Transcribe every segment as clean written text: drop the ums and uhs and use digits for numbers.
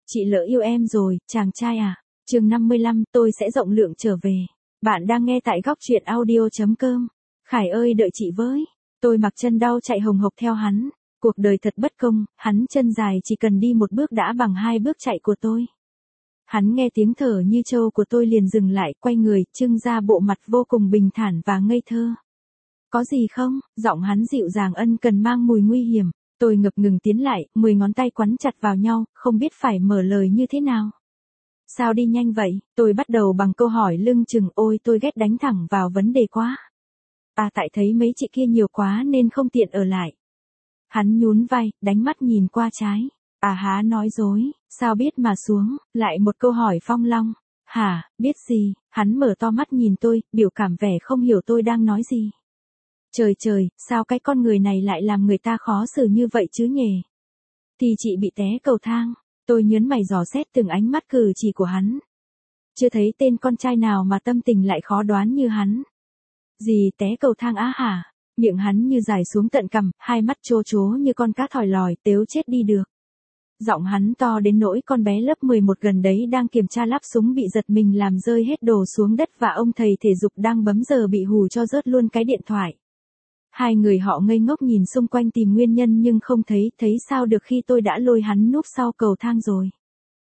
Chị lỡ yêu em rồi, chàng trai à. Chương 55, tôi sẽ rộng lượng trở về. Bạn đang nghe tại góc truyện audio.com. Khải ơi đợi chị với. Tôi mặc chân đau chạy hồng hộc theo hắn. Cuộc đời thật bất công, hắn chân dài chỉ cần đi một bước đã bằng 2 bước chạy của tôi. Hắn nghe tiếng thở như trâu của tôi liền dừng lại, quay người, trưng ra bộ mặt vô cùng bình thản và ngây thơ. Có gì không? Giọng hắn dịu dàng ân cần mang mùi nguy hiểm. Tôi ngập ngừng tiến lại, 10 ngón tay quắn chặt vào nhau, không biết phải mở lời như thế nào. Sao đi nhanh vậy? Tôi bắt đầu bằng câu hỏi lưng chừng, ôi tôi ghét đánh thẳng vào vấn đề quá. Tại thấy mấy chị kia nhiều quá nên không tiện ở lại. Hắn nhún vai, đánh mắt nhìn qua trái. Há nói dối, sao biết mà xuống, lại một câu hỏi phong long. Hả, biết gì? Hắn mở to mắt nhìn tôi, biểu cảm vẻ không hiểu tôi đang nói gì. Trời trời, sao cái con người này lại làm người ta khó xử như vậy chứ nhỉ? Thì chị bị té cầu thang. Tôi nhớn mày dò xét từng ánh mắt cử chỉ của hắn. Chưa thấy tên con trai nào mà tâm tình lại khó đoán như hắn. Gì té cầu thang á hả? Miệng hắn như dài xuống tận cằm, hai mắt trố trố như con cá thòi lòi, tếu chết đi được. Giọng hắn to đến nỗi con bé lớp 11 gần đấy đang kiểm tra lắp súng bị giật mình làm rơi hết đồ xuống đất và ông thầy thể dục đang bấm giờ bị hù cho rớt luôn cái điện thoại. Hai người họ ngây ngốc nhìn xung quanh tìm nguyên nhân nhưng không thấy sao được khi tôi đã lôi hắn núp sau cầu thang rồi.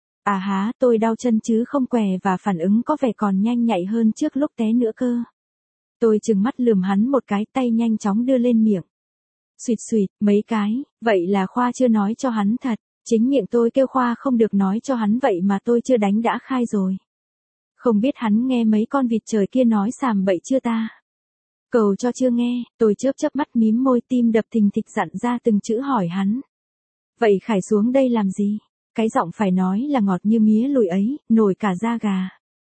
Tôi đau chân chứ không què và phản ứng có vẻ còn nhanh nhạy hơn trước lúc té nữa cơ. Tôi trừng mắt lườm hắn một cái, tay nhanh chóng đưa lên miệng. Xuyệt xuyệt, mấy cái, vậy là Khoa chưa nói cho hắn thật, chính miệng tôi kêu Khoa không được nói cho hắn vậy mà tôi chưa đánh đã khai rồi. Không biết hắn nghe mấy con vịt trời kia nói xàm bậy chưa ta? Cầu cho chưa nghe, tôi chớp mắt mím môi tim đập thình thịch dặn ra từng chữ hỏi hắn. Vậy Khải xuống đây làm gì? Cái giọng phải nói là ngọt như mía lùi ấy, nổi cả da gà.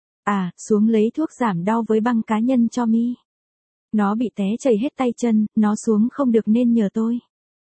Xuống lấy thuốc giảm đau với băng cá nhân cho mi. Nó bị té chảy hết tay chân, nó xuống không được nên nhờ tôi.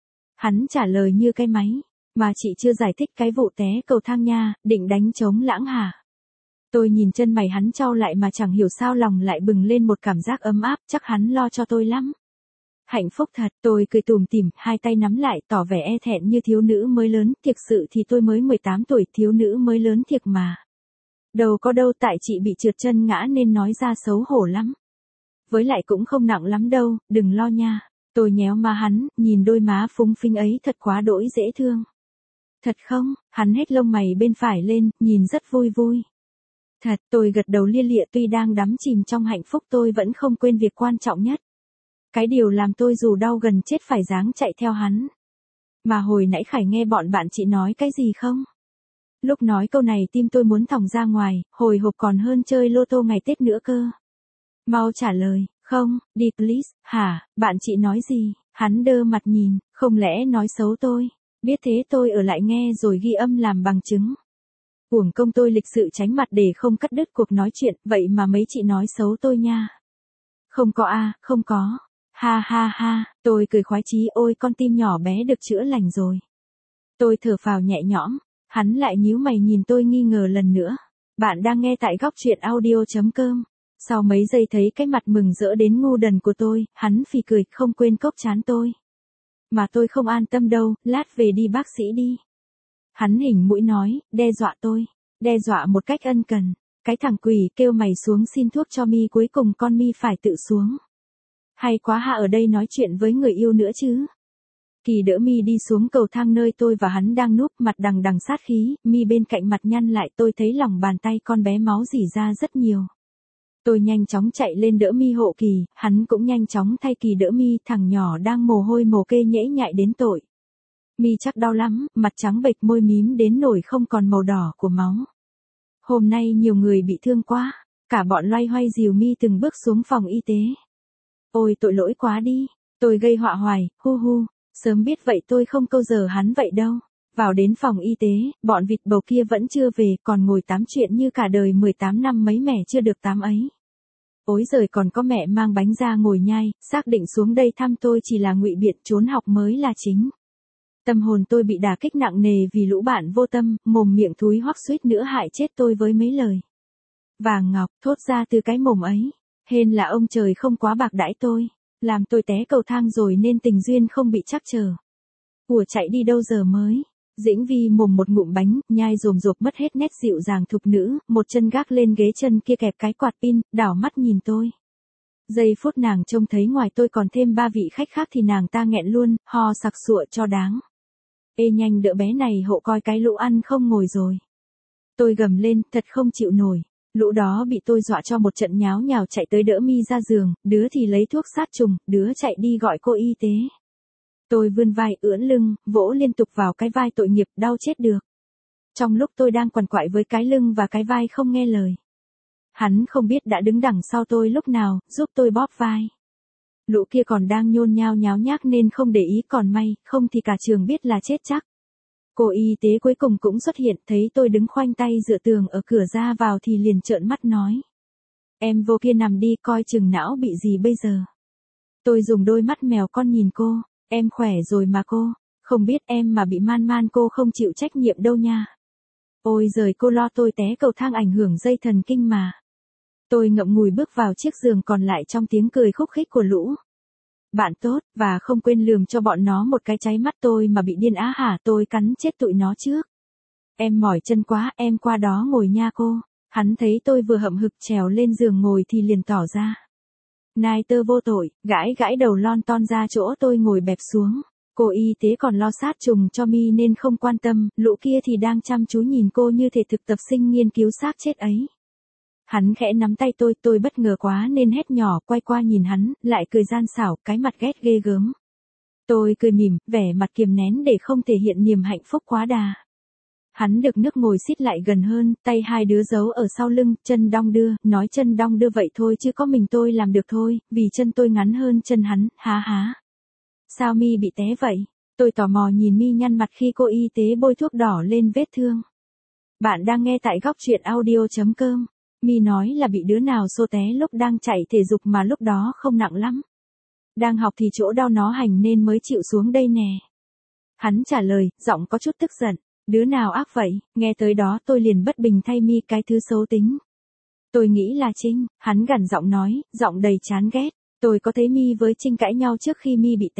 Hắn trả lời như cái máy. Mà chị chưa giải thích cái vụ té cầu thang nha, định đánh trống lãng hả? Tôi nhìn chân mày hắn chau lại mà chẳng hiểu sao lòng lại bừng lên một cảm giác ấm áp, chắc hắn lo cho tôi lắm. Hạnh phúc thật, tôi cười tủm tỉm, hai tay nắm lại tỏ vẻ e thẹn như thiếu nữ mới lớn, thực sự thì tôi mới 18 tuổi, thiếu nữ mới lớn thiệt mà. Đâu có đâu, tại chị bị trượt chân ngã nên nói ra xấu hổ lắm. Với lại cũng không nặng lắm đâu, đừng lo nha. Tôi nhéo má hắn, nhìn đôi má phúng phính ấy thật quá đỗi dễ thương. Thật không? Hắn hết lông mày bên phải lên, nhìn rất vui vui. Thật, tôi gật đầu lia lịa, tuy đang đắm chìm trong hạnh phúc tôi vẫn không quên việc quan trọng nhất. Cái điều làm tôi dù đau gần chết phải ráng chạy theo hắn. Mà hồi nãy Khải nghe bọn bạn chị nói cái gì không? Lúc nói câu này tim tôi muốn thòng ra ngoài, hồi hộp còn hơn chơi lô tô ngày Tết nữa cơ. Mau trả lời, không, đi please, hả, bạn chị nói gì? Hắn đơ mặt nhìn, không lẽ nói xấu tôi? Biết thế tôi ở lại nghe rồi ghi âm làm bằng chứng. Uổng công tôi lịch sự tránh mặt để không cắt đứt cuộc nói chuyện, vậy mà mấy chị nói xấu tôi nha. Không có không có. Ha ha ha, tôi cười khoái chí, ôi con tim nhỏ bé được chữa lành rồi. Tôi thở phào nhẹ nhõm, hắn lại nhíu mày nhìn tôi nghi ngờ lần nữa. Bạn đang nghe tại góc truyện audio.com. Sau mấy giây thấy cái mặt mừng rỡ đến ngu đần của tôi, hắn phì cười, không quên cốc trán tôi. Mà tôi không an tâm đâu, lát về đi bác sĩ đi. Hắn hỉnh mũi nói, đe dọa tôi. Đe dọa một cách ân cần. Cái thằng quỷ kêu mày xuống xin thuốc cho mi, cuối cùng con mi phải tự xuống. Hay quá, hạ ở đây nói chuyện với người yêu nữa chứ. Kỳ đỡ mi đi xuống cầu thang nơi tôi và hắn đang núp, mặt đằng đằng sát khí, mi bên cạnh mặt nhăn lại, tôi thấy lòng bàn tay con bé máu rỉ ra rất nhiều. Tôi nhanh chóng chạy lên đỡ mi hộ Kỳ, hắn cũng nhanh chóng thay Kỳ đỡ mi, thằng nhỏ đang mồ hôi mồ kê nhễ nhại đến tội. Mi chắc đau lắm, mặt trắng bệch, môi mím đến nổi không còn màu đỏ của máu. Hôm nay nhiều người bị thương quá, cả bọn loay hoay dìu mi từng bước xuống phòng y tế. Ôi tội lỗi quá đi, tôi gây họa hoài, hu, sớm biết vậy tôi không câu giờ hắn vậy đâu. Vào đến phòng y tế, bọn vịt bầu kia vẫn chưa về, còn ngồi tám chuyện như cả đời 18 năm mấy mẻ chưa được tám ấy. Ối giời, còn có mẹ mang bánh ra ngồi nhai, xác định xuống đây thăm tôi chỉ là ngụy biện, trốn học mới là chính. Tâm hồn tôi bị đả kích nặng nề vì lũ bạn vô tâm, mồm miệng thúi hoắc suýt nữa hại chết tôi với mấy lời vàng ngọc thốt ra từ cái mồm ấy. Hên là ông trời không quá bạc đãi tôi, làm tôi té cầu thang rồi nên tình duyên không bị trắc trở. Ủa chạy đi đâu giờ mới? Dĩnh Vi mồm một ngụm bánh, nhai rồm rộp mất hết nét dịu dàng thục nữ, một chân gác lên ghế chân kia kẹp cái quạt pin, đảo mắt nhìn tôi. Giây phút nàng trông thấy ngoài tôi còn thêm 3 vị khách khác thì nàng ta nghẹn luôn, ho sặc sụa cho đáng. Ê nhanh đỡ bé này hộ coi cái lũ ăn không ngồi rồi. Tôi gầm lên, thật không chịu nổi. Lũ đó bị tôi dọa cho một trận nháo nhào chạy tới đỡ mi ra giường, đứa thì lấy thuốc sát trùng, đứa chạy đi gọi cô y tế. Tôi vươn vai ưỡn lưng, vỗ liên tục vào cái vai tội nghiệp, đau chết được. Trong lúc tôi đang quằn quại với cái lưng và cái vai không nghe lời. Hắn không biết đã đứng đằng sau tôi lúc nào, giúp tôi bóp vai. Lũ kia còn đang nhôn nhao nháo nhác nên không để ý, còn may, không thì cả trường biết là chết chắc. Cô y tế cuối cùng cũng xuất hiện, thấy tôi đứng khoanh tay dựa tường ở cửa ra vào thì liền trợn mắt nói. Em vô kia nằm đi, coi chừng não bị gì bây giờ. Tôi dùng đôi mắt mèo con nhìn cô, em khỏe rồi mà cô, không biết em mà bị man cô không chịu trách nhiệm đâu nha. Ôi giời, cô lo tôi té cầu thang ảnh hưởng dây thần kinh mà. Tôi ngậm ngùi bước vào chiếc giường còn lại trong tiếng cười khúc khích của lũ bạn tốt, và không quên lườm cho bọn nó một cái cháy mắt. Tôi mà bị điên á hả, tôi cắn chết tụi nó trước. Em mỏi chân quá, em qua đó ngồi nha cô. Hắn thấy tôi vừa hậm hực trèo lên giường ngồi thì liền tỏ ra. Nai tơ vô tội, gãi đầu lon ton ra chỗ tôi ngồi bẹp xuống. Cô y tế còn lo sát trùng cho mi nên không quan tâm, lũ kia thì đang chăm chú nhìn cô như thể thực tập sinh nghiên cứu xác chết ấy. Hắn khẽ nắm tay tôi bất ngờ quá nên hét nhỏ, quay qua nhìn hắn, lại cười gian xảo, cái mặt ghét ghê gớm. Tôi cười mỉm, vẻ mặt kiềm nén để không thể hiện niềm hạnh phúc quá đà. Hắn được nước ngồi xít lại gần hơn, tay hai đứa giấu ở sau lưng, chân đong đưa, nói chân đong đưa vậy thôi chứ có mình tôi làm được thôi, vì chân tôi ngắn hơn chân hắn, há há. Sao mi bị té vậy? Tôi tò mò nhìn mi nhăn mặt khi cô y tế bôi thuốc đỏ lên vết thương. Bạn đang nghe tại góc truyện audio.com. Mi nói là bị đứa nào xô té lúc đang chạy thể dục mà lúc đó không nặng lắm. Đang học thì chỗ đau nó hành nên mới chịu xuống đây nè. Hắn trả lời, giọng có chút tức giận. Đứa nào ác vậy? Nghe tới đó tôi liền bất bình thay mi cái thứ xấu tính. Tôi nghĩ là Trinh, hắn gằn giọng nói, giọng đầy chán ghét. Tôi có thấy mi với Trinh cãi nhau trước khi mi bị té.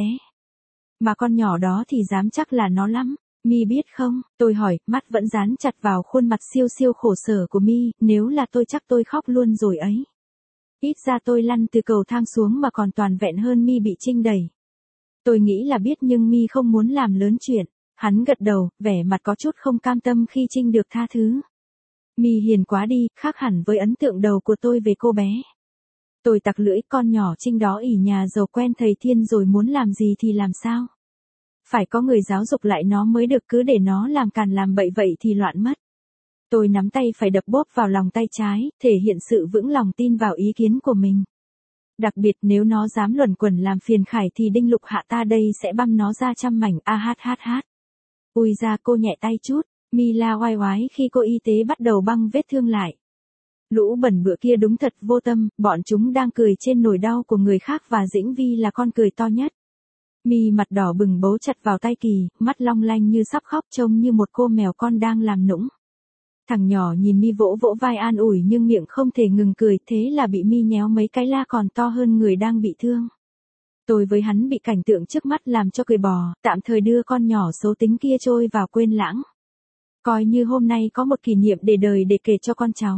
Mà con nhỏ đó thì dám chắc là nó lắm. Mi biết không, tôi hỏi, mắt vẫn dán chặt vào khuôn mặt siêu siêu khổ sở của mi, nếu là tôi chắc tôi khóc luôn rồi ấy. Ít ra tôi lăn từ cầu thang xuống mà còn toàn vẹn hơn mi bị Trinh đẩy. Tôi nghĩ là biết nhưng mi không muốn làm lớn chuyện. Hắn gật đầu, vẻ mặt có chút không cam tâm khi Trinh được tha thứ. Mi hiền quá đi, khác hẳn với ấn tượng đầu của tôi về cô bé. Tôi tặc lưỡi, con nhỏ Trinh đó ỷ nhà giàu quen thầy thiên rồi muốn làm gì thì làm sao. Phải có người giáo dục lại nó mới được, cứ để nó làm càn làm bậy vậy thì loạn mất. Tôi nắm tay phải đập bóp vào lòng tay trái, thể hiện sự vững lòng tin vào ý kiến của mình. Đặc biệt nếu nó dám luẩn quẩn làm phiền Khải thì Đinh Lục Hạ ta đây sẽ băm nó ra trăm mảnh, a hát hát hát. Ui ra, cô nhẹ tay chút, mi la oai oái khi cô y tế bắt đầu băng vết thương lại. Lũ bẩn bựa kia đúng thật vô tâm, bọn chúng đang cười trên nỗi đau của người khác và Dĩnh Vi là con cười to nhất. Mi mặt đỏ bừng bấu chặt vào tay Kỳ, mắt long lanh như sắp khóc, trông như một cô mèo con đang làm nũng. Thằng nhỏ nhìn Mi vỗ vỗ vai an ủi nhưng miệng không thể ngừng cười, thế là bị Mi nhéo mấy cái la còn to hơn người đang bị thương. Tôi với hắn bị cảnh tượng trước mắt làm cho cười bò, tạm thời đưa con nhỏ xấu tính kia trôi vào quên lãng. Coi như hôm nay có một kỷ niệm để đời để kể cho con cháu.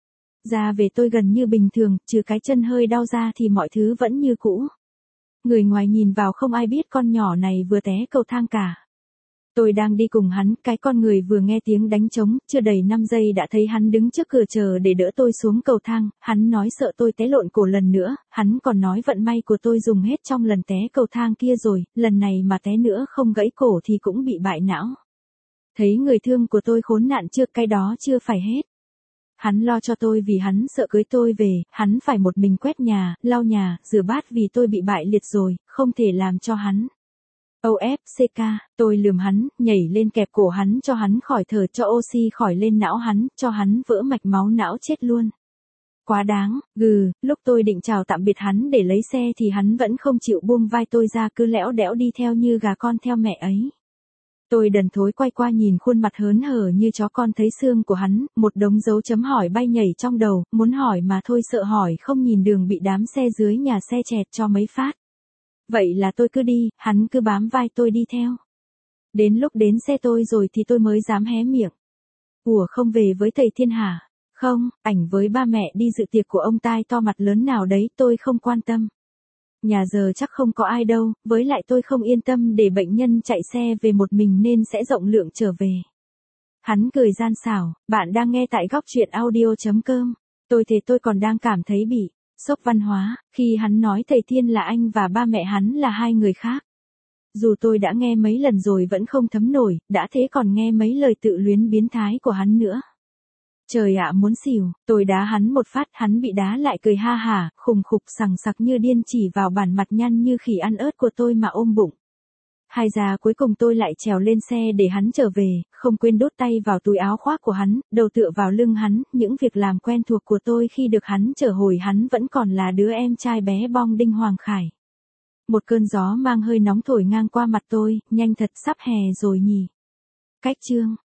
Ra về tôi gần như bình thường, trừ cái chân hơi đau ra thì mọi thứ vẫn như cũ. Người ngoài nhìn vào không ai biết con nhỏ này vừa té cầu thang cả. Tôi đang đi cùng hắn, cái con người vừa nghe tiếng đánh trống, chưa đầy 5 giây đã thấy hắn đứng trước cửa chờ để đỡ tôi xuống cầu thang, hắn nói sợ tôi té lộn cổ lần nữa, hắn còn nói vận may của tôi dùng hết trong lần té cầu thang kia rồi, lần này mà té nữa không gãy cổ thì cũng bị bại não. Thấy người thương của tôi khốn nạn trước, cái đó chưa phải hết. Hắn lo cho tôi vì hắn sợ cưới tôi về, hắn phải một mình quét nhà, lau nhà, rửa bát vì tôi bị bại liệt rồi, không thể làm cho hắn. OFCK, tôi lườm hắn, nhảy lên kẹp cổ hắn cho hắn khỏi thở, cho oxy khỏi lên não hắn, cho hắn vỡ mạch máu não chết luôn. Quá đáng, lúc tôi định chào tạm biệt hắn để lấy xe thì hắn vẫn không chịu buông vai tôi ra, cứ lẽo đẽo đi theo như gà con theo mẹ ấy. Tôi đần thối quay qua nhìn khuôn mặt hớn hở như chó con thấy xương của hắn, một đống dấu chấm hỏi bay nhảy trong đầu, muốn hỏi mà thôi sợ hỏi không nhìn đường bị đám xe dưới nhà xe chẹt cho mấy phát. Vậy là tôi cứ đi, hắn cứ bám vai tôi đi theo. Đến lúc đến xe tôi rồi thì tôi mới dám hé miệng. Ủa không về với thầy Thiên hả? Không, ảnh với ba mẹ đi dự tiệc của ông tai to mặt lớn nào đấy tôi không quan tâm. Nhà giờ chắc không có ai đâu, với lại tôi không yên tâm để bệnh nhân chạy xe về một mình nên sẽ rộng lượng trở về. Hắn cười gian xảo, bạn đang nghe tại góc truyện audio.com. Tôi thế tôi còn đang cảm thấy bị sốc văn hóa, khi hắn nói thầy Thiên là anh và ba mẹ hắn là hai người khác. Dù tôi đã nghe mấy lần rồi vẫn không thấm nổi, đã thế còn nghe mấy lời tự luyến biến thái của hắn nữa. Trời ạ muốn xỉu, tôi đá hắn một phát, hắn bị đá lại cười ha hả, khùng khục sằng sặc như điên chỉ vào bản mặt nhăn như khỉ ăn ớt của tôi mà ôm bụng. Hay ra cuối cùng tôi lại trèo lên xe để hắn trở về, không quên đút tay vào túi áo khoác của hắn, đầu tựa vào lưng hắn, những việc làm quen thuộc của tôi khi được hắn chở hồi hắn vẫn còn là đứa em trai bé bong đinh Hoàng Khải. Một cơn gió mang hơi nóng thổi ngang qua mặt tôi, nhanh thật sắp hè rồi nhỉ. Cách chương